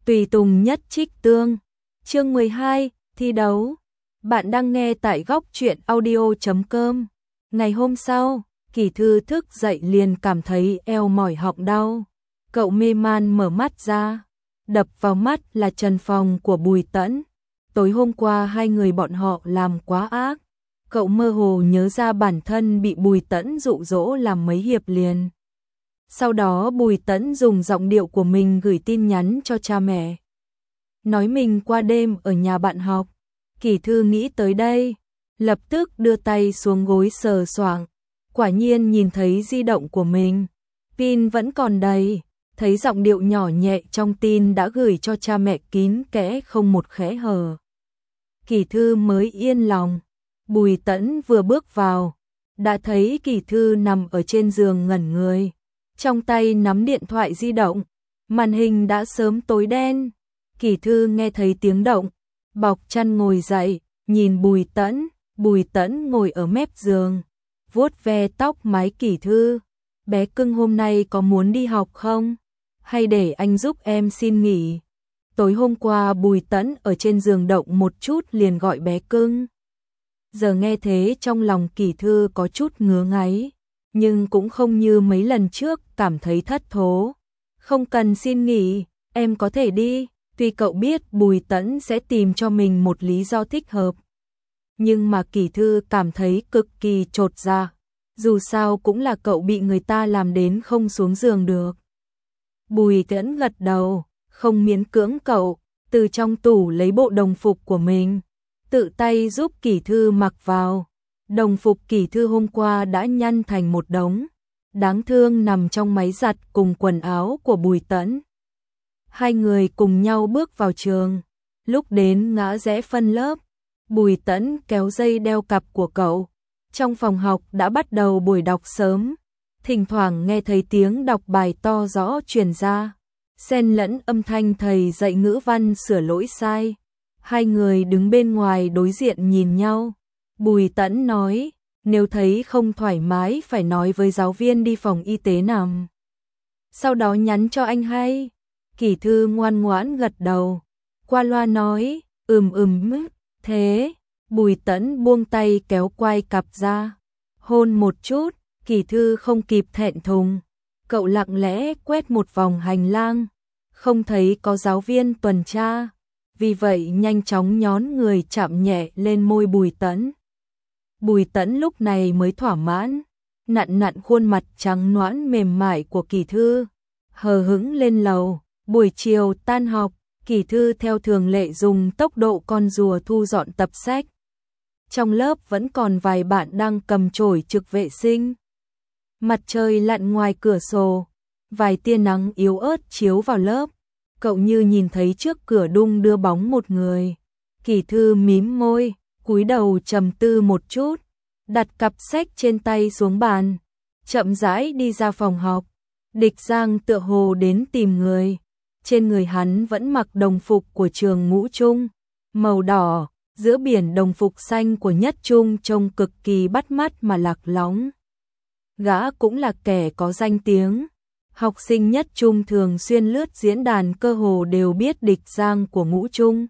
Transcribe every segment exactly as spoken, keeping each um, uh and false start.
Tùy tùng nhất trích tương. Chương mười hai, thi đấu. Bạn đang nghe tại góc truyện audio chấm com. Ngày hôm sau, Kỳ Thư thức dậy liền cảm thấy eo mỏi họng đau. Cậu mê man mở mắt ra, đập vào mắt là trần phòng của Bùi Tẫn. Tối hôm qua hai người bọn họ làm quá ác. Cậu mơ hồ nhớ ra bản thân bị Bùi Tẫn dụ dỗ làm mấy hiệp liền. Sau đó Bùi Tẫn dùng giọng điệu của mình gửi tin nhắn cho cha mẹ, nói mình qua đêm ở nhà bạn học. Kỳ Thư nghĩ tới đây, lập tức đưa tay xuống gối sờ soạng, quả nhiên nhìn thấy di động của mình, pin vẫn còn đầy, thấy giọng điệu nhỏ nhẹ trong tin đã gửi cho cha mẹ kín kẽ không một khẽ hở. Kỳ Thư mới yên lòng. Bùi Tẫn vừa bước vào, đã thấy Kỳ Thư nằm ở trên giường ngẩn người, trong tay nắm điện thoại di động, màn hình đã sớm tối đen. Kỳ Thư nghe thấy tiếng động, bọc chăn ngồi dậy, nhìn Bùi Tẫn, Bùi Tẫn ngồi ở mép giường, vuốt ve tóc mái Kỳ Thư. Bé cưng hôm nay có muốn đi học không? Hay để anh giúp em xin nghỉ? Tối hôm qua Bùi Tẫn ở trên giường động một chút liền gọi bé cưng. Giờ nghe thế trong lòng Kỳ Thư có chút ngứa ngáy, nhưng cũng không như mấy lần trước cảm thấy thất thố. Không cần xin nghỉ, em có thể đi. Tuy cậu biết Bùi Tẫn sẽ tìm cho mình một lý do thích hợp, nhưng mà Kỳ Thư cảm thấy cực kỳ chột dạ. Dù sao cũng là cậu bị người ta làm đến không xuống giường được. Bùi Tẫn gật đầu, không miễn cưỡng cậu, từ trong tủ lấy bộ đồng phục của mình, tự tay giúp Kỳ Thư mặc vào. Đồng phục Kỳ Thư hôm qua đã nhăn thành một đống, đáng thương nằm trong máy giặt cùng quần áo của Bùi Tẫn. Hai người cùng nhau bước vào trường. Lúc đến ngã rẽ phân lớp, Bùi Tẫn kéo dây đeo cặp của cậu. Trong phòng học đã bắt đầu buổi đọc sớm, thỉnh thoảng nghe thấy tiếng đọc bài to rõ truyền ra, xen lẫn âm thanh thầy dạy ngữ văn sửa lỗi sai. Hai người đứng bên ngoài đối diện nhìn nhau. Bùi Tẫn nói, nếu thấy không thoải mái phải nói với giáo viên đi phòng y tế nằm, sau đó nhắn cho anh hay. Kỳ Thư ngoan ngoãn gật đầu, qua loa nói, ừm ừm mứt, thế. Bùi Tẫn buông tay kéo quai cặp ra, hôn một chút. Kỳ Thư không kịp thẹn thùng, cậu lặng lẽ quét một vòng hành lang, không thấy có giáo viên tuần tra, vì vậy nhanh chóng nhón người chạm nhẹ lên môi Bùi Tẫn. Bùi Tẫn lúc này mới thỏa mãn, nặn nặn khuôn mặt trắng nõn mềm mại của Kỳ Thư, hờ hững lên lầu. Buổi chiều tan học, Kỳ Thư theo thường lệ dùng tốc độ con rùa thu dọn tập sách. Trong lớp vẫn còn vài bạn đang cầm chổi trực vệ sinh. Mặt trời lặn ngoài cửa sổ, vài tia nắng yếu ớt chiếu vào lớp. Cậu như nhìn thấy trước cửa đung đưa bóng một người. Kỳ Thư mím môi, cúi đầu trầm tư một chút, đặt cặp sách trên tay xuống bàn, chậm rãi đi ra phòng học. Địch Giang tựa hồ đến tìm người. Trên người hắn vẫn mặc đồng phục của trường ngũ trung, màu đỏ, giữa biển đồng phục xanh của nhất trung trông cực kỳ bắt mắt mà lạc lõng. Gã cũng là kẻ có danh tiếng. Học sinh nhất trung thường xuyên lướt diễn đàn cơ hồ đều biết Địch Giang của ngũ trung.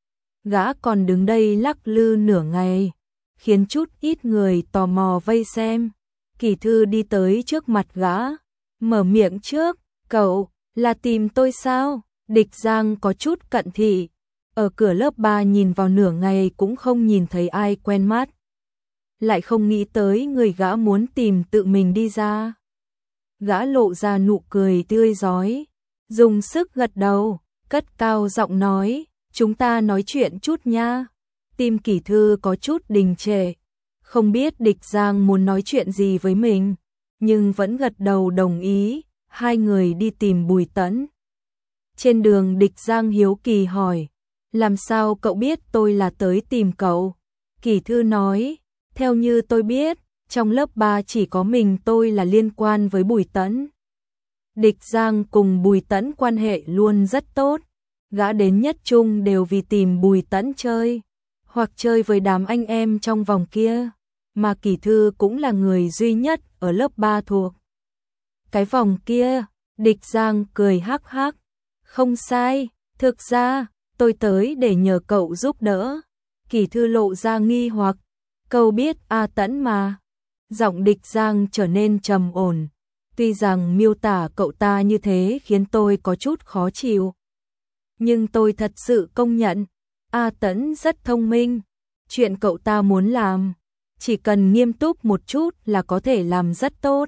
Gã còn đứng đây lắc lư nửa ngày, khiến chút ít người tò mò vây xem. Kỳ Thư đi tới trước mặt gã, mở miệng trước, cậu, là tìm tôi sao? Địch Giang có chút cận thị, ở cửa lớp ba nhìn vào nửa ngày cũng không nhìn thấy ai quen mắt. Lại không nghĩ tới người gã muốn tìm tự mình đi ra. Gã lộ ra nụ cười tươi rói, dùng sức gật đầu, cất cao giọng nói, chúng ta nói chuyện chút nha. Tim Kỳ Thư có chút đình trệ, không biết Địch Giang muốn nói chuyện gì với mình, nhưng vẫn gật đầu đồng ý. Hai người đi tìm Bùi Tẫn. Trên đường Địch Giang hiếu kỳ hỏi, làm sao cậu biết tôi là tới tìm cậu? Kỳ Thư nói, theo như tôi biết, trong lớp ba chỉ có mình tôi là liên quan với Bùi Tẫn. Địch Giang cùng Bùi Tẫn quan hệ luôn rất tốt, gã đến nhất trung đều vì tìm Bùi Tẫn chơi, hoặc chơi với đám anh em trong vòng kia, mà Kỳ Thư cũng là người duy nhất ở lớp ba thuộc cái vòng kia. Địch Giang cười hắc hắc, không sai, Thực ra, tôi tới để nhờ cậu giúp đỡ. Kỳ Thư lộ ra nghi hoặc, cậu biết A Tẫn mà. Giọng Địch Giang trở nên trầm ổn, tuy rằng miêu tả cậu ta như thế khiến tôi có chút khó chịu. Nhưng tôi thật sự công nhận, A Tẫn rất thông minh, chuyện cậu ta muốn làm, chỉ cần nghiêm túc một chút là có thể làm rất tốt.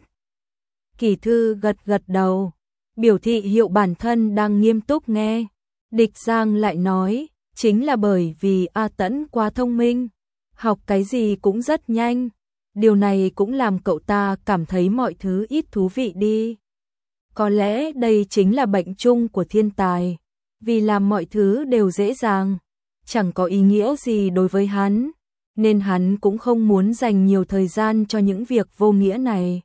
Kỳ Thư gật gật đầu, biểu thị hiệu bản thân đang nghiêm túc nghe. Địch Giang lại nói, chính là bởi vì A Tẫn quá thông minh, học cái gì cũng rất nhanh, điều này cũng làm cậu ta cảm thấy mọi thứ ít thú vị đi. Có lẽ đây chính là bệnh chung của thiên tài, vì làm mọi thứ đều dễ dàng, chẳng có ý nghĩa gì đối với hắn, nên hắn cũng không muốn dành nhiều thời gian cho những việc vô nghĩa này.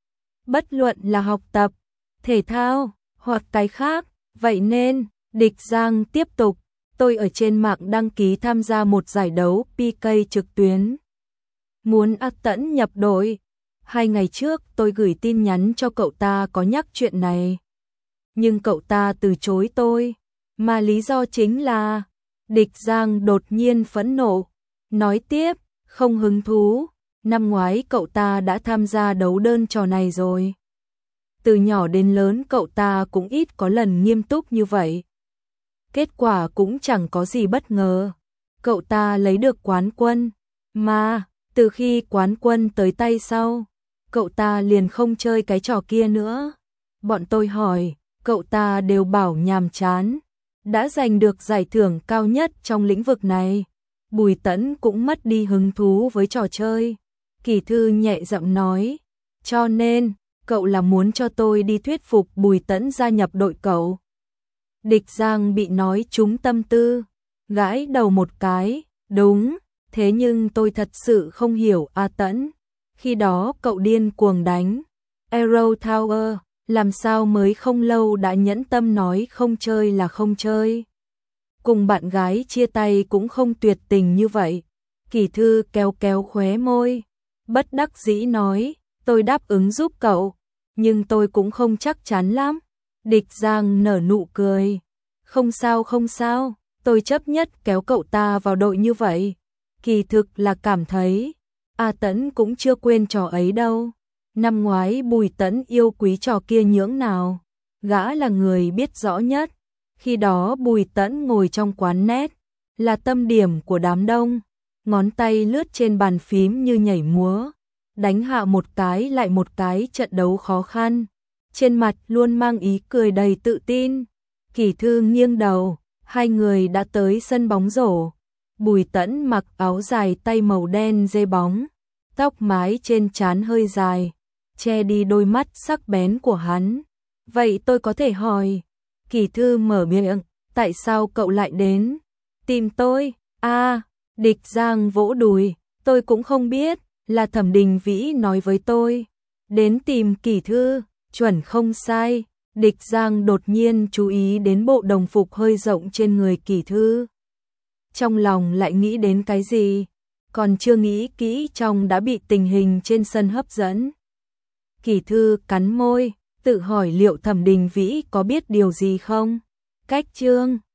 Bất luận là học tập, thể thao, hoặc cái khác, vậy nên, Địch Giang tiếp tục, tôi ở trên mạng đăng ký tham gia một giải đấu pê ca trực tuyến. Muốn A Tẫn nhập đội. Hai ngày trước tôi gửi tin nhắn cho cậu ta có nhắc chuyện này. Nhưng cậu ta từ chối tôi, mà lý do chính là... Địch Giang đột nhiên phẫn nộ, nói tiếp, không hứng thú, năm ngoái cậu ta đã tham gia đấu đơn trò này rồi. Từ nhỏ đến lớn cậu ta cũng ít có lần nghiêm túc như vậy. Kết quả cũng chẳng có gì bất ngờ, cậu ta lấy được quán quân, mà từ khi quán quân tới tay sau, cậu ta liền không chơi cái trò kia nữa. Bọn tôi hỏi, cậu ta đều bảo nhàm chán, đã giành được giải thưởng cao nhất trong lĩnh vực này. Bùi Tẫn cũng mất đi hứng thú với trò chơi. Kỳ Thư nhẹ giọng nói, cho nên, cậu là muốn cho tôi đi thuyết phục Bùi Tẫn gia nhập đội cậu. Địch Giang bị nói trúng tâm tư, gãi đầu một cái, đúng, thế nhưng tôi thật sự không hiểu A Tẫn. Khi đó cậu điên cuồng đánh Arrow Tower, làm sao mới không lâu đã nhẫn tâm nói không chơi là không chơi. Cùng bạn gái chia tay cũng không tuyệt tình như vậy. Kỳ Thư kéo kéo khóe môi, bất đắc dĩ nói, tôi đáp ứng giúp cậu, nhưng tôi cũng không chắc chắn lắm. Địch Giang nở nụ cười, không sao không sao, tôi chấp nhất kéo cậu ta vào đội như vậy. Kỳ thực là cảm thấy, A Tẫn cũng chưa quên trò ấy đâu. Năm ngoái Bùi Tẫn yêu quý trò kia nhưỡng nào, gã là người biết rõ nhất. Khi đó Bùi Tẫn ngồi trong quán net, là tâm điểm của đám đông, ngón tay lướt trên bàn phím như nhảy múa, đánh hạ một cái lại một cái trận đấu khó khăn, trên mặt luôn mang ý cười đầy tự tin. Kỳ Thư nghiêng đầu, hai người đã tới sân bóng rổ. Bùi Tẫn mặc áo dài tay màu đen dê bóng, tóc mái trên trán hơi dài, che đi đôi mắt sắc bén của hắn. Vậy tôi có thể hỏi, Kỳ Thư mở miệng, tại sao cậu lại đến tìm tôi? A, à, Địch Giang vỗ đùi, tôi cũng không biết, là Thẩm Đình Vĩ nói với tôi. Đến tìm Kỳ Thư, chuẩn không sai. Địch Giang đột nhiên chú ý đến bộ đồng phục hơi rộng trên người Kỳ Thư. Trong lòng lại nghĩ đến cái gì, còn chưa nghĩ kỹ trong đã bị tình hình trên sân hấp dẫn. Kỳ Thư cắn môi, tự hỏi liệu Thẩm Đình Vĩ có biết điều gì không? Cách chương